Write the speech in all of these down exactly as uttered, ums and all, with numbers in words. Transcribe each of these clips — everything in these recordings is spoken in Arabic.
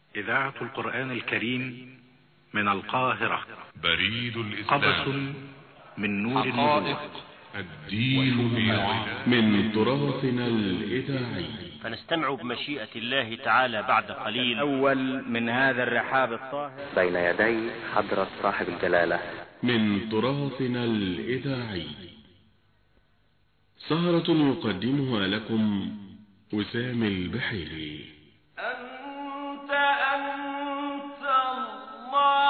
إذاعة القرآن الكريم من القاهرة. بريد الإسلام. قبس من نور النبوة. الدين بيضاء من تراثنا الإذاعي. فنستمع بمشيئة الله تعالى بعد قليل أول من هذا الرحاب الطاهر بين يدي حضرة صاحب الجلالة من تراثنا الإذاعي. سهرة يقدمها لكم وسام البحيري. أنت أنت الله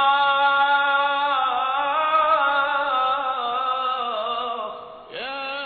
يا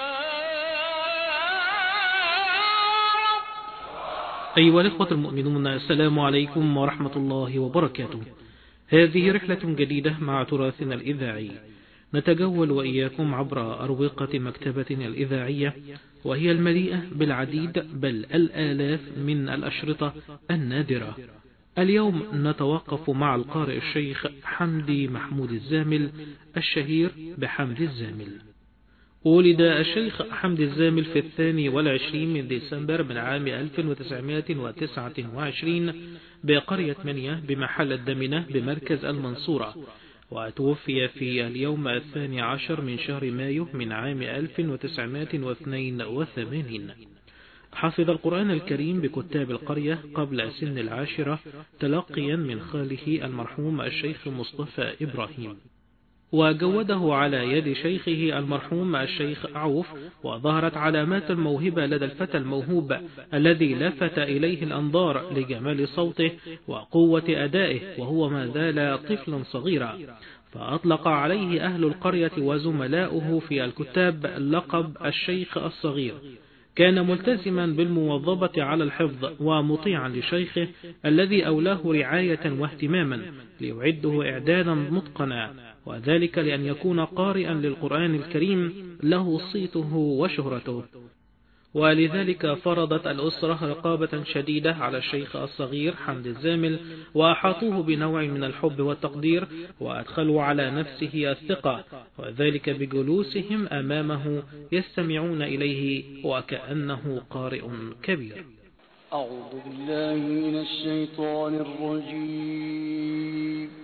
رب. أيها الإخوة المؤمنون، السلام عليكم ورحمة الله وبركاته. هذه رحلة جديدة مع تراثنا الإذاعي، نتجول وإياكم عبر أروقة مكتبتنا الإذاعية، وهي المليئة بالعديد بل الآلاف من الأشرطة النادرة. اليوم نتوقف مع القارئ الشيخ حمدي محمود الزامل الشهير بحمد الزامل. ولد الشيخ حمدي الزامل في الثاني والعشرين من ديسمبر من عام ألف وتسعمائة وتسعة وعشرين بقرية منية بمحلة دمنة بمركز المنصورة، وتوفي في اليوم الثاني عشر من شهر مايو من عام ألف وتسعمائة واثنين وثمانين. حفظ القرآن الكريم بكتاب القرية قبل سن العاشرة تلقيا من خاله المرحوم الشيخ مصطفى إبراهيم، وجوده على يد شيخه المرحوم الشيخ عوف، وظهرت علامات الموهبة لدى الفتى الموهوب الذي لفت إليه الأنظار لجمال صوته وقوة أدائه وهو ما زال طفلا صغيرا، فأطلق عليه أهل القرية وزملاؤه في الكتاب لقب الشيخ الصغير. كان ملتزما بالمواظبة على الحفظ ومطيعا لشيخه الذي أولاه رعاية واهتماما ليعده إعدادا متقنا، وذلك لأن يكون قارئا للقرآن الكريم له صيته وشهرته. ولذلك فرضت الأسرة رقابة شديدة على الشيخ الصغير حمد الزامل، وأحاطوه بنوع من الحب والتقدير، وأدخلوا على نفسه الثقة، وذلك بجلوسهم أمامه يستمعون إليه وكأنه قارئ كبير. أعوذ بالله من الشيطان الرجيم.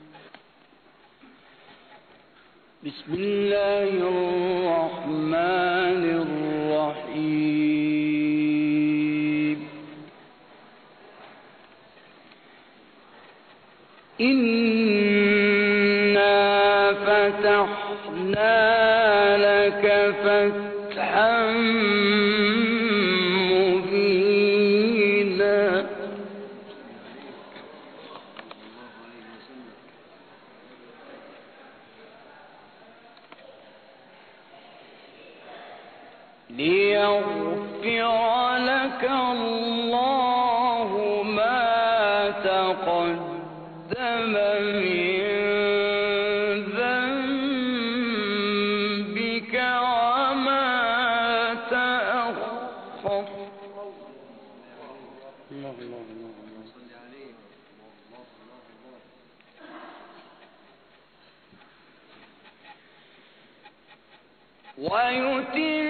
بسم الله الرحمن الرحيم. إنا فتحنا لك فتحا مبينا. ليغفر لك الله ما تقدم من ذنبك وما تأخر. الله الله الله صل عليه. ويتم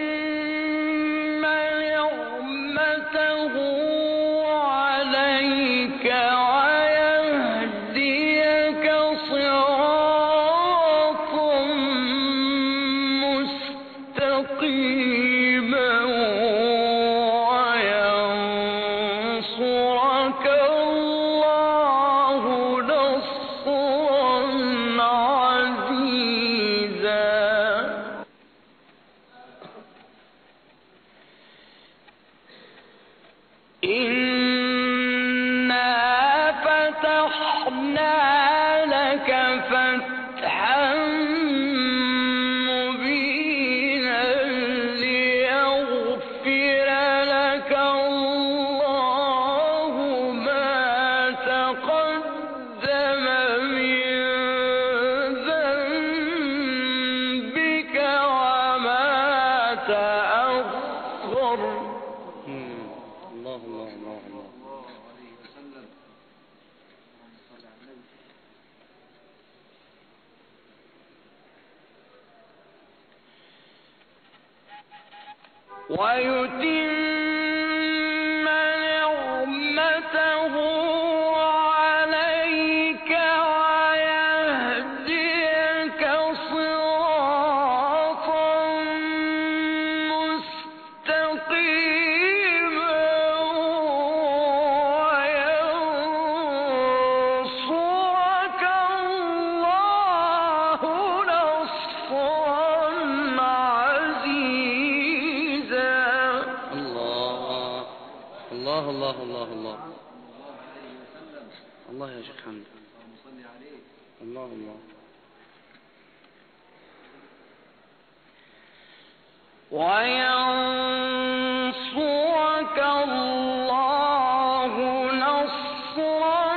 ويتم نعمته الله يا شيخ حمد. الله الله. وينصرك الله نصرا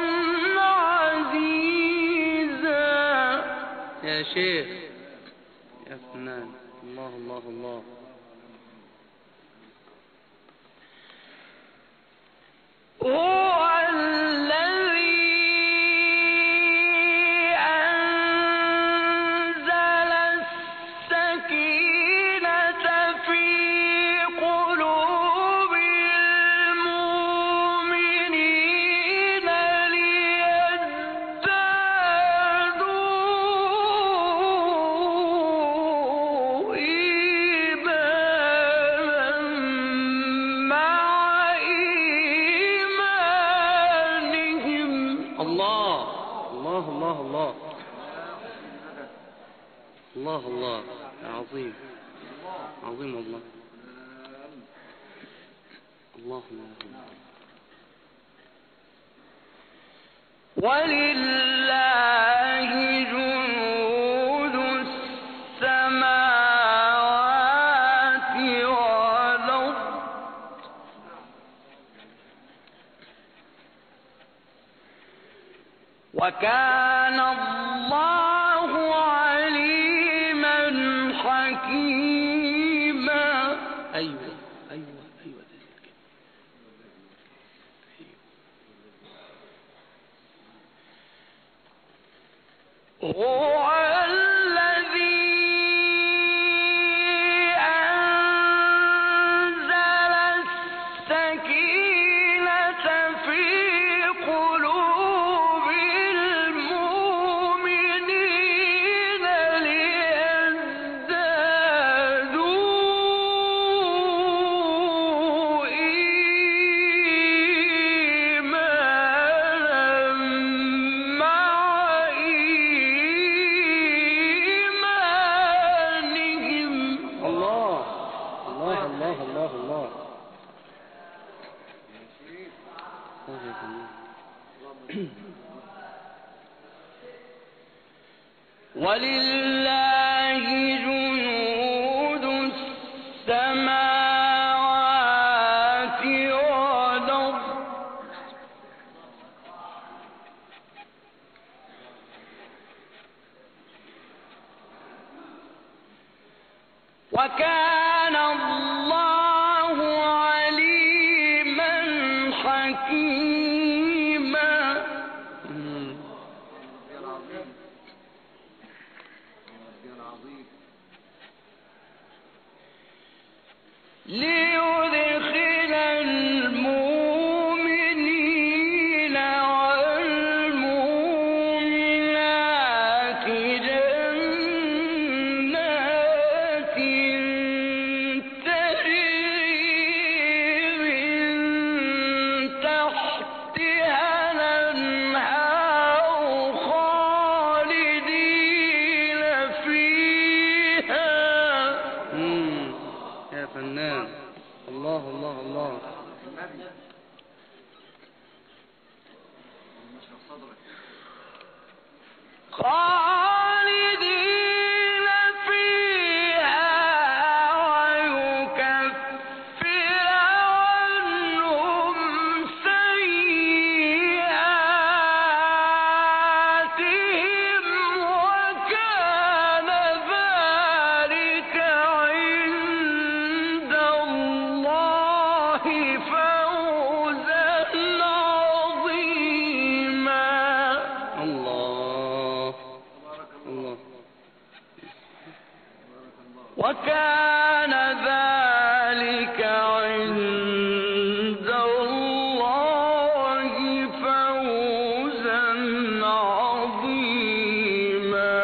عزيزا. يا شيخ يا فنان. الله الله الله. هو الله الله. عظيم عظيم الله. الله الله. ولله جنود السماوات والأرض وكان الله عليما حكيما. أيوة أيوة أيوة. هو الذي أنزل السكينة في قلوب المؤمنين ليزدادوا إيمانا مع إيمانهم. الله الله الله الله الله. ولله جنود السماوات والأرض وكان الله عليما حكيما. ليدخل المؤمنين والمؤمنات جنات تجري من تحتها الأنهار خالدين فيها. يا فنان. الله الله الله. خالدين فيها ويكفر عنهم سيئاتهم وكان ذلك عند الله فوزا عظيما. الله الله. وكان ذلك عند الله فوزا عظيما.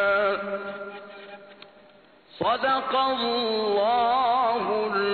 صدق الله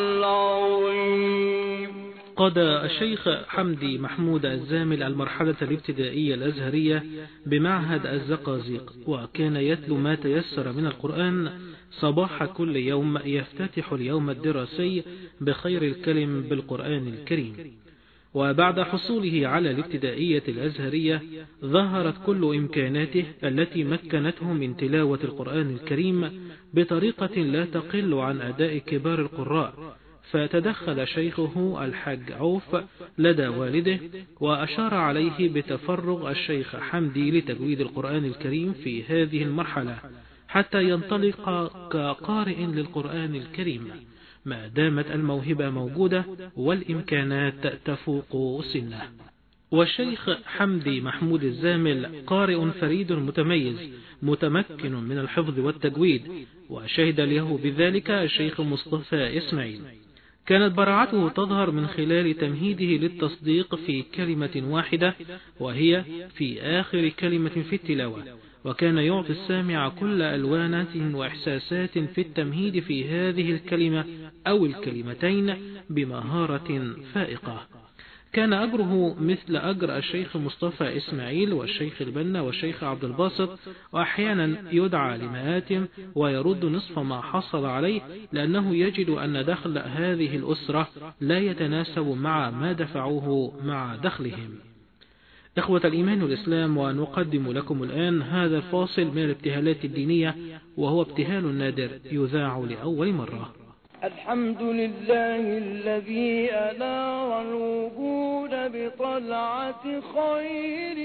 العظيم. قاد الشيخ حمدي محمود الزامل المرحلة الابتدائية الأزهرية بمعهد الزقازيق، وكان يتلو ما تيسر من القرآن صباح كل يوم، يفتتح اليوم الدراسي بخير الكلم بالقرآن الكريم. وبعد حصوله على الابتدائية الأزهرية ظهرت كل إمكاناته التي مكنته من تلاوة القرآن الكريم بطريقة لا تقل عن أداء كبار القراء، فتدخل شيخه الحاج عوف لدى والده وأشار عليه بتفرغ الشيخ حمدي لتجويد القرآن الكريم في هذه المرحلة حتى ينطلق كقارئ للقرآن الكريم ما دامت الموهبة موجودة والإمكانات تفوق سنه. والشيخ حمدي محمود الزامل قارئ فريد متميز متمكن من الحفظ والتجويد، وشهد له بذلك الشيخ مصطفى إسماعيل. كانت براعته تظهر من خلال تمهيده للتصديق في كلمة واحدة وهي في آخر كلمة في التلاوة، وكان يعطي السامع كل ألوانات وإحساسات في التمهيد في هذه الكلمة أو الكلمتين بمهارة فائقة. كان أجره مثل أجر الشيخ مصطفى إسماعيل والشيخ البنا والشيخ عبد الباسط، وأحيانا يدعى لمآتم ويرد نصف ما حصل عليه، لأنه يجد أن دخل هذه الأسرة لا يتناسب مع ما دفعوه مع دخلهم. إخوة الإيمان والإسلام، ونقدم لكم الآن هذا الفاصل من الابتهالات الدينية، وهو ابتهال نادر يذاع لأول مرة. الحمد لله الذي أنار الوجود بطلعة خير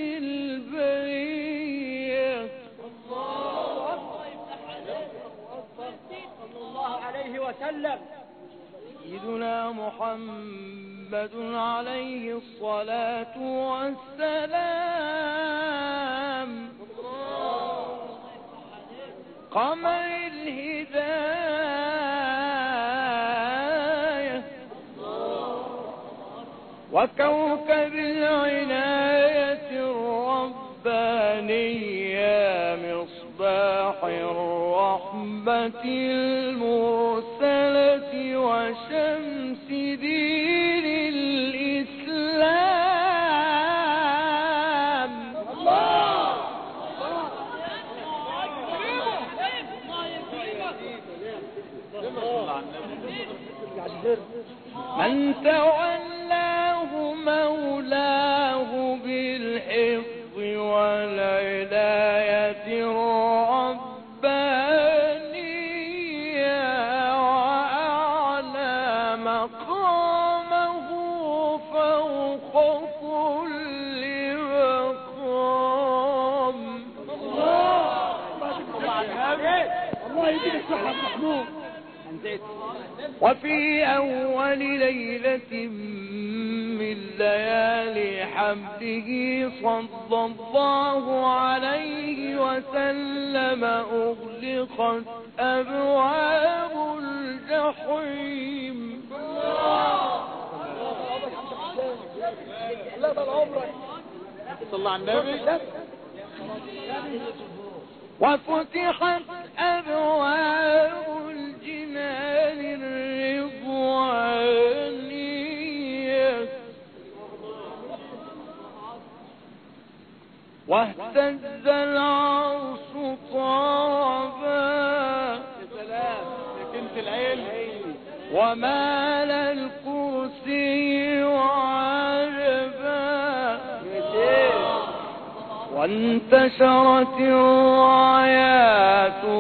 البرية الله صلى الله عليه وسلم سيدنا محمد عليه الصلاة والسلام قمر الهداية وكوكب العناية الربانية مصباح الرحمة المرسلة وشمس دين الإسلام الله من تولاه مولاه بالحفظ والعناية الربانية وأعلى مقامه فوق كل مقام الله يديك الصحة محمود. وفي أول ليلة من ليالي حمده صلى الله عليه وسلم أغلقت أبواب الجحيم لا بل عمرك صلى على النبي وفتحت أبواب الجنان الرضوانية واهتز العرش طربا ومال الكرسي وعجبا وانتشرت الرايات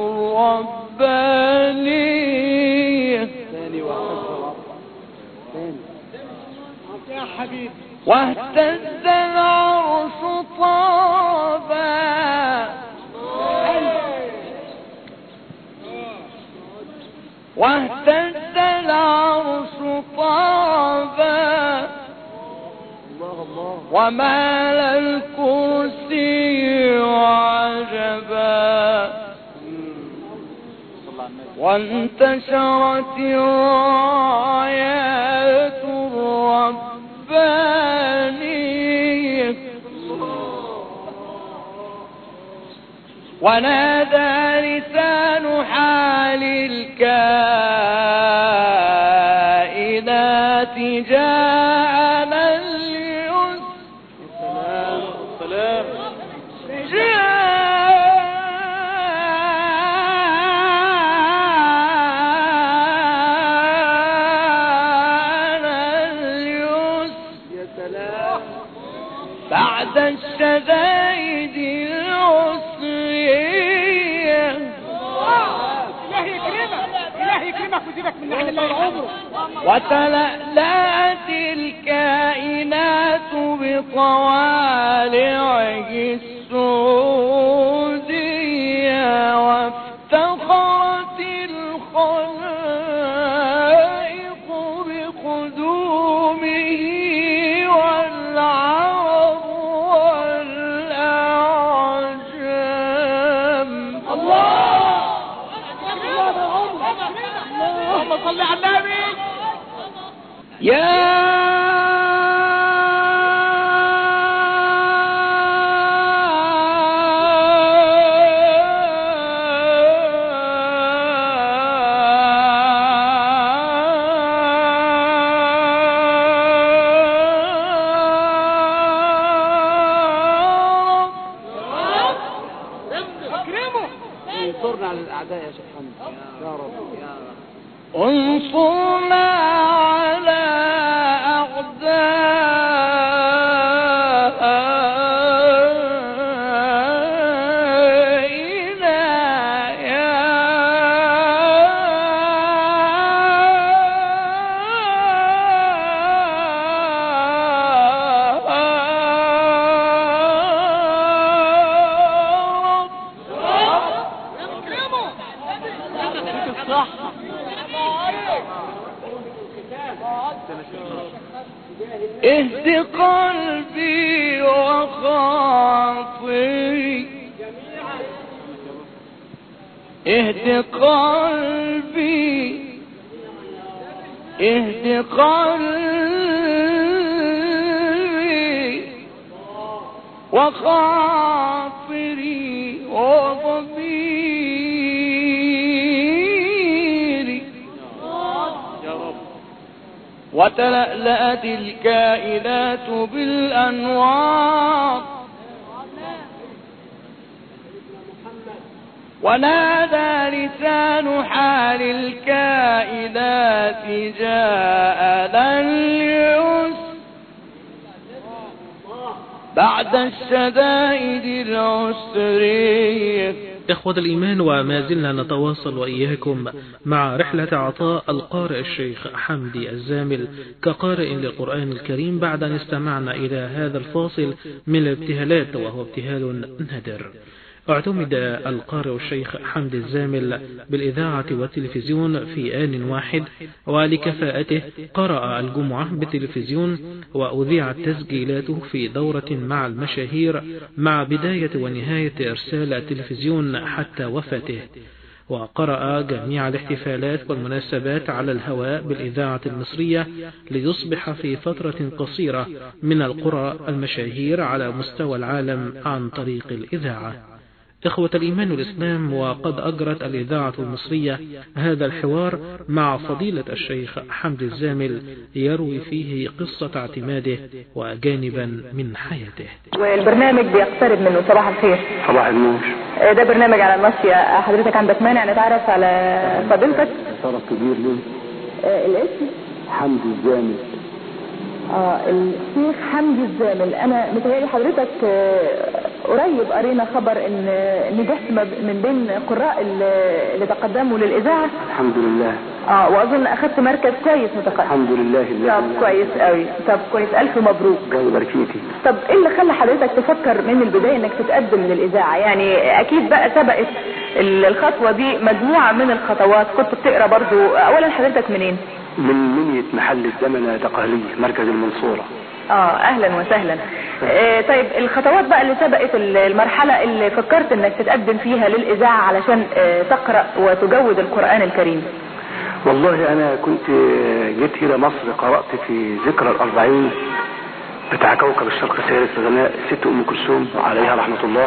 الربانية يا حبيبي واهتز العرش طربا واهتز العرش طربا ومال الكرسي وعجبا وانتشرت الرايات الربانية ونادى لسان حال الكائنات جاءنا اليسر سلام جاءنا اليسر الشدائد العسرية إلهي يكرمك إلهي يكرمك ويزيدك من نعم الله عمره. وتلألأت الكائنات بطوالعه السعودية وافتخرت الخلائق بقدومه والعرب والأعجام. الله اللهم صل على النبي. يا انصرنا على الأعداء يا شيخ حمد يا رب يا رب. انصرنا على أعدائنا يا اهد قلبي وخاطري اهد قلبي اهد قلبي وخاطري وضميري وتلألأت الكائنات بالأنوار ونادى لسان حال الكائنات جاءنا اليسر بعد الشدائد العسرية. إخوة الإيمان، وما زلنا نتواصل وإياكم مع رحلة عطاء القارئ الشيخ حمدي الزامل كقارئ للقرآن الكريم بعد أن استمعنا إلى هذا الفاصل من الابتهالات، وهو ابتهال نادر. اعتمد القارئ الشيخ حمدي الزامل بالإذاعة والتلفزيون في آن واحد، ولكفاءته قرأ الجمعة بالتلفزيون وأذيعت تسجيلاته في دورة مع المشاهير مع بداية ونهاية إرسال التلفزيون حتى وفاته، وقرأ جميع الاحتفالات والمناسبات على الهواء بالإذاعة المصرية ليصبح في فترة قصيرة من القرى المشاهير على مستوى العالم عن طريق الإذاعة. إخوة الإيمان والإسلام، وقد أجرت الإذاعة المصرية هذا الحوار مع فضيلة الشيخ حمدي الزامل يروي فيه قصة اعتماده وجانبا من حياته. والبرنامج بيقترب منه. صباح الخير. صباح النور. ده برنامج على النصية. حضرتك عندك مانع نتعرف على فضيلتك؟ شرف كبير لي. آه الاسم؟ حمدي الزامل. اه الشيخ حمدي الزامل. انا متهيألي حضرتك آه قريب قرينا خبر ان نجحت من بين قراء اللي تقدموا للإذاعة. الحمد لله. اه واظن اخذت مركز كويس متقدم. الحمد لله. طب كويس قوي. طب كويس، الف مبروك. الله يبارك فيكي. طب ايه اللي خلى حضرتك تفكر من البداية انك تتقدم للإذاعة؟ يعني اكيد بقى سبقت الخطوة دي مجموعة من الخطوات كنت بتقرا برضو. اولا حضرتك منين؟ من منية محل الزمن دقهلية، مركز المنصورة. اه اهلا وسهلا. آه طيب الخطوات بقى اللي سبقت المرحلة اللي فكرت انك تتقدم فيها للإذاعة علشان آه تقرأ وتجود القرآن الكريم. والله انا كنت جيت الى مصر، قرأت في ذكرى الاربعين بتاع كوكب الشرق سير الغناء ست ام كلثوم عليها رحمة الله،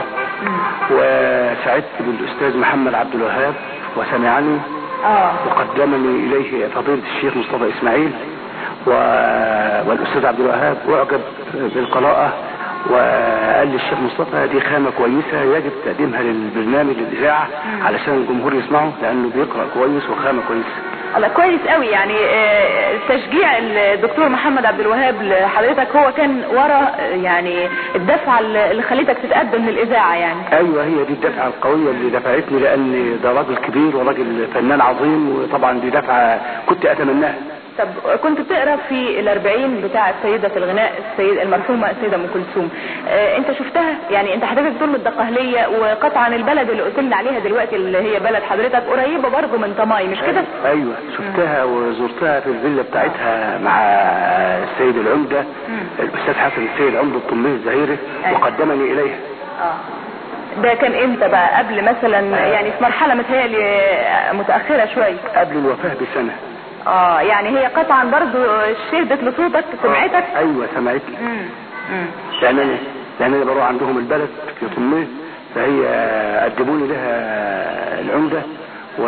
وسعدت بالاستاذ محمد عبد الوهاب وسمعني اه وقدمني اليه فضيلة الشيخ مصطفى اسماعيل و... والاستاذ عبد الوهاب، واعجب بالقراءة وقال لي الشيخ مصطفى دي خامة كويسة يجب تقديمها للبرنامج للإذاعة علشان الجمهور يسمعه، لأنه بيقرأ كويس وخامة كويسة. الله كويس قوي. يعني تشجيع الدكتور محمد عبد الوهاب لحضرتك هو كان ورا يعني الدفعه اللي خلتك تتقدم للاذاعه يعني. ايوه هي دي الدفعه القويه اللي دفعتني، لان ده راجل كبير وراجل فنان عظيم، وطبعا دي دفعه كنت اتمناها. طب كنت بتقرا في الاربعين بتاع السيده الغناء السيد المرحومه السيده ام كلثوم، اه انت شفتها؟ يعني انت حضرتك بتقول من الدقهليه، وقطعا البلد اللي قلت لنا عليها دلوقتي اللي هي بلد حضرتك قريبه برضه من طماي مش كده؟ ايوه شفتها وزرتها في الفيلا بتاعتها مع السيد العمده الاستاذ حسن السيد العمده الطمي الزهيري وقدمني اليها. اه ده كان امتى بقى؟ قبل مثلا يعني في مرحله متهيألي متاخره شويه؟ قبل الوفاه بسنه. اه يعني هي قطعا برضو شهدت لصوتك سمعتك؟ آه. ايوه سمعتني. لان انا لان انا بروح عندهم البلد في طميه، فهي قدموني لها العمده و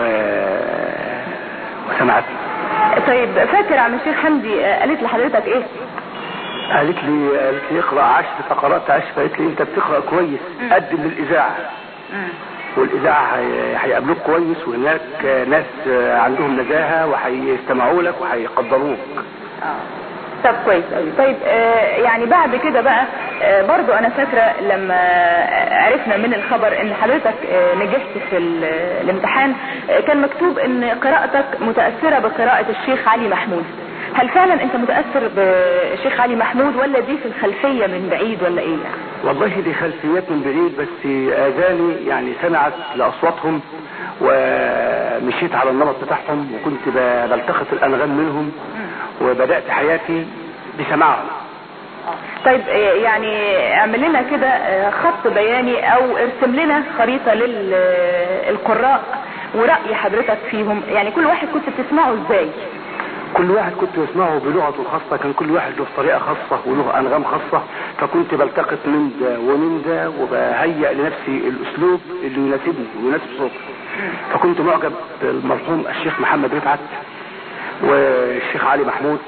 وسمعتني. طيب فاكر يا عم الشيخ حمدي قالت لحضرتك ايه؟ قالت لي قالت لي اقرا عشر، فقرات عشر، فقالت لي انت بتقرا كويس قدم للاذاعه. والاذاعه هيقابلوك كويس، وهناك ناس عندهم نزاهه وهيستمعوا لك وهيقدروك. اه طب كويس قوي. طيب آه يعني بعد كده بقى آه برضو انا فاكره لما عرفنا من الخبر ان حضرتك آه نجحت في الامتحان، آه كان مكتوب ان قراءتك متاثره بقراءه الشيخ علي محمود. هل فعلا انت متاثر بالشيخ علي محمود ولا دي في الخلفيه من بعيد ولا ايه يعني؟ والله دي خلفيات من بعيد، بس اذاني يعني سمعت لاصواتهم ومشيت على النمط بتاعهم، وكنت بلتقط الانغام منهم وبدات حياتي بسماعهم. طيب يعني اعمل لنا كده خط بياني او ارسم لنا خريطه للقراء ورأي حضرتك فيهم، يعني كل واحد كنت بتسمعه ازاي؟ كل واحد كنت بسمعه بلغته الخاصة، كان كل واحد له طريقة خاصة وله أنغام خاصة، فكنت بلتقط من ده ومن ده وبهيئ لنفسي الأسلوب اللي يناسبني ويناسب صوتي. فكنت معجب بالمرحوم الشيخ محمد رفعت والشيخ علي محمود،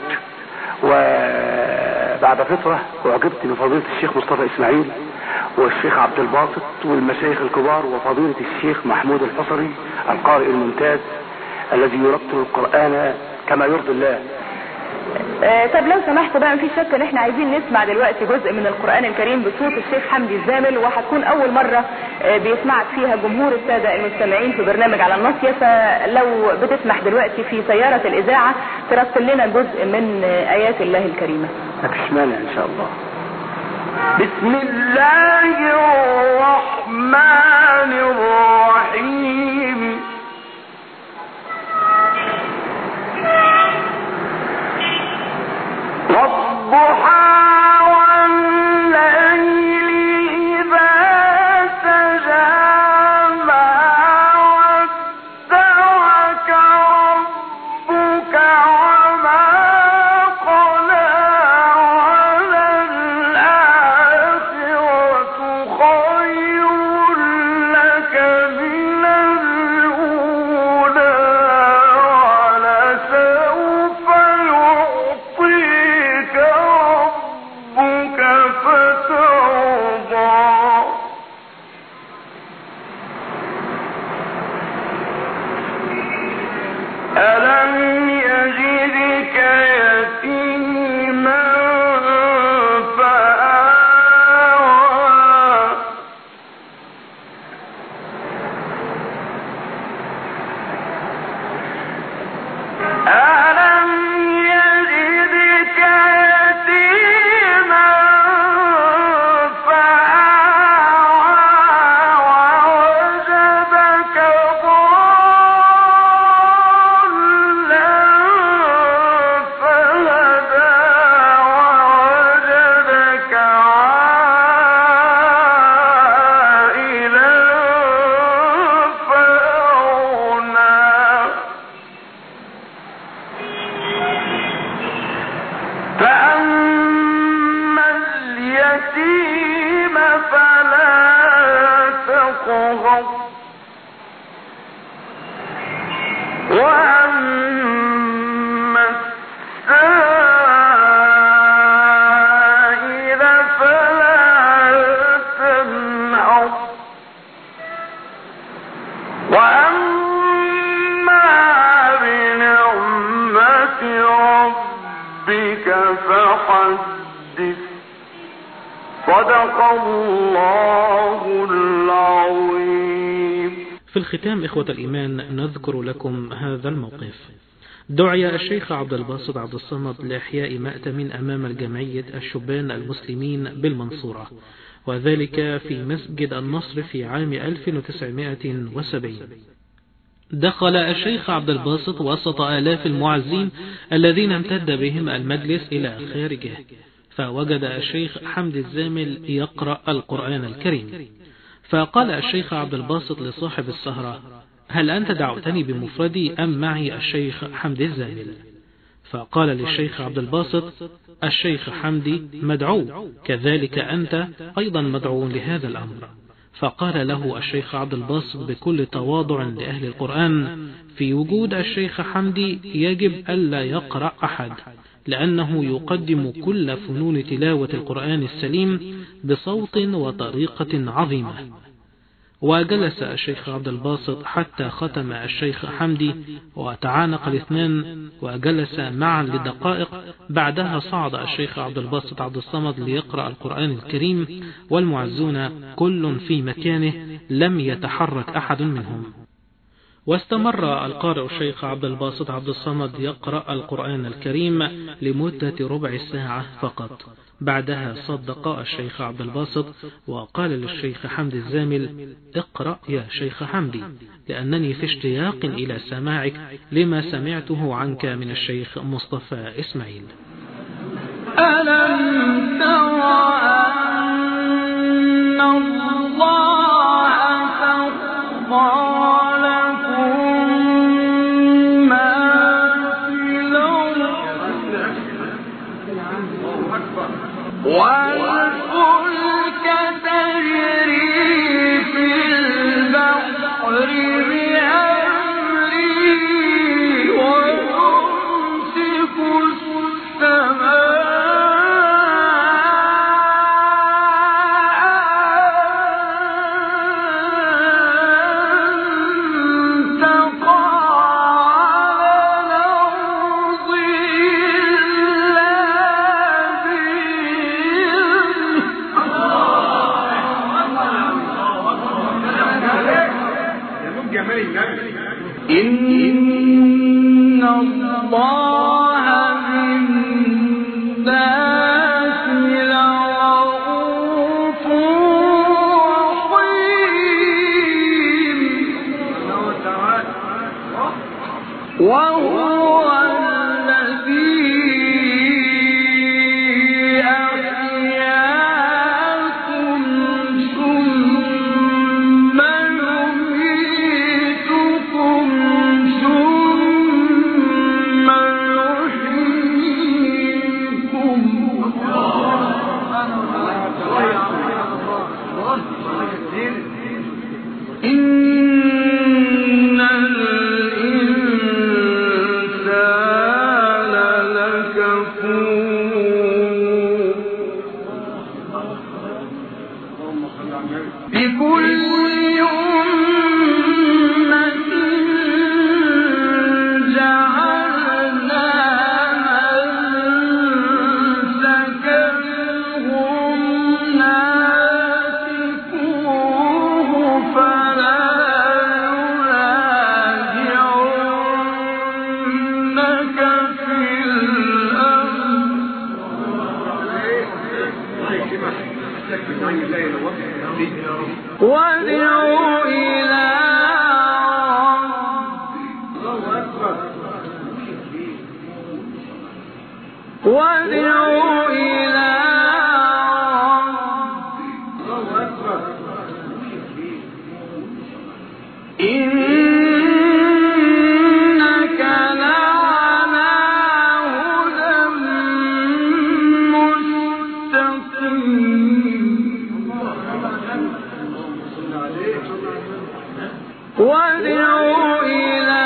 وبعد فترة أعجبت بفضيلة الشيخ مصطفى إسماعيل والشيخ عبد الباسط والمشايخ الكبار، وفضيلة الشيخ محمود الحصري القارئ الممتاز الذي يرتل القرآن كما يرضي الله. آه طب لو سمحت بقى، مفيش شك ان احنا عايزين نسمع دلوقتي جزء من القرآن الكريم بصوت الشيخ حمدي الزامل، وهتكون اول مرة آه بيسمعك فيها جمهور السادة المستمعين في برنامج على الناصية، فلو بتسمح دلوقتي في سيارة الاذاعة ترتل لنا جزء من آه ايات الله الكريمة. مفيش مانع ان شاء الله. بسم الله الرحمن الرحيم. والضحى والليل إذا سجى ما ودعك ربك وما قلى وللآخرة خير لك من الأولى ولسوف يعطيك ربك فترضى. ألم يجدك يتيما فآوى ألم يجدك يتيما فآوى ووجدك ضالا فهدى ووجدك عائلا فأغنى. فأما اليتيم فلا تقهر وأما السائل فلا تنهر وأما بنعمة الله العظيم. في الختام إخوة الإيمان نذكر لكم هذا الموقف. دعي الشيخ عبد الباسط عبد الصمد لإحياء مأتم أمام الجمعية الشبان المسلمين بالمنصورة، وذلك في مسجد النصر في عام ألف وتسعمائة وسبعين. دخل الشيخ عبد الباسط وسط آلاف المعزين الذين امتد بهم المجلس إلى خارجه، فوجد الشيخ حمد الزامل يقرأ القرآن الكريم، فقال الشيخ عبد الباسط لصاحب السهرة: هل أنت دعوتني بمفردي أم معي الشيخ حمد الزامل؟ فقال للشيخ عبد الباسط: الشيخ حمدي مدعو، كذلك أنت أيضا مدعو لهذا الأمر. فقال له الشيخ عبد الباسط بكل تواضع لأهل القرآن: في وجود الشيخ حمدي يجب ألا يقرأ أحد، لأنه يقدم كل فنون تلاوة القرآن السليم بصوت وطريقة عظيمة. وجلس الشيخ عبد الباسط حتى ختم الشيخ حمدي، وتعانق الاثنان وجلس معا لدقائق. بعدها صعد الشيخ عبد الباسط عبد الصمد ليقرأ القرآن الكريم، والمعزون كل في مكانه لم يتحرك أحد منهم. واستمر القارئ الشيخ عبد الباسط عبد الصمد يقرأ القرآن الكريم لمدة ربع ساعة فقط. بعدها صدق الشيخ عبد الباسط وقال للشيخ حمد الزامل: اقرأ يا شيخ حمدي، لأنني في اشتياق إلى سماعك لما سمعته عنك من الشيخ مصطفى إسماعيل. ألم تر أن الله سخر والفلك تجري في البحر بأمره ويمسك إن الله بالناس لرؤوف رحيم وهو الذي أحياكم ثم يميتكم إن الإنسان لكفور بكل أمة جعلنا منسكا هم ناسكوه فلا ينازعنك في الأمر وادع إلى وادع إلى إنك لعلى هدى مستقيم وادع إلى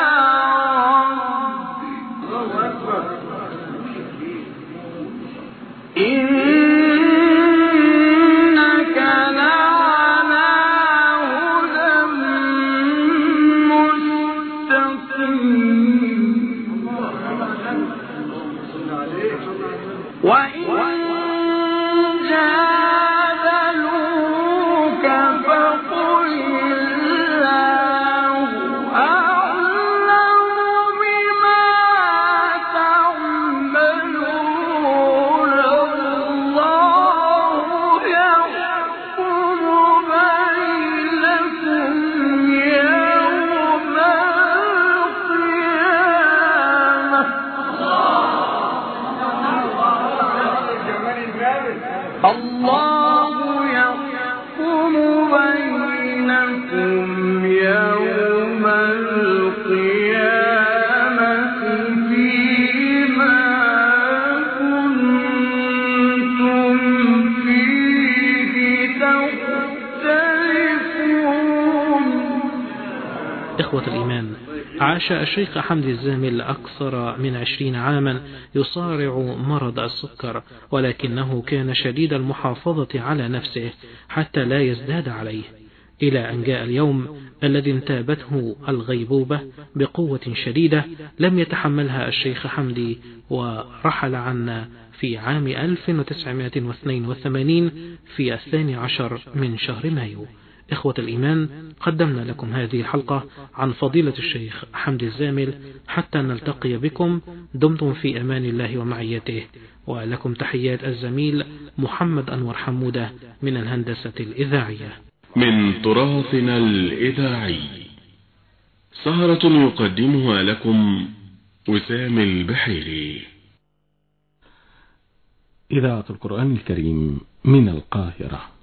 إنك لعلى هدى مستقيم وإن جادلك إخوة الإيمان، عاش الشيخ حمدي الزامل أكثر من عشرين عاما يصارع مرض السكر، ولكنه كان شديد المحافظة على نفسه حتى لا يزداد عليه، إلى أن جاء اليوم الذي انتابته الغيبوبة بقوة شديدة لم يتحملها الشيخ حمدي، ورحل عنا في عام ألف وتسعمائة واثنين وثمانين في الثاني عشر من شهر مايو. إخوة الإيمان، قدمنا لكم هذه الحلقة عن فضيلة الشيخ حمدي الزامل، حتى نلتقي بكم دمتم في أمان الله ومعيته، ولكم تحيات الزميل محمد أنور حمودة من الهندسة الإذاعية. من تراثنا الإذاعي سهرة يقدمها لكم وسام البحيري. إذاعة القرآن الكريم من القاهرة.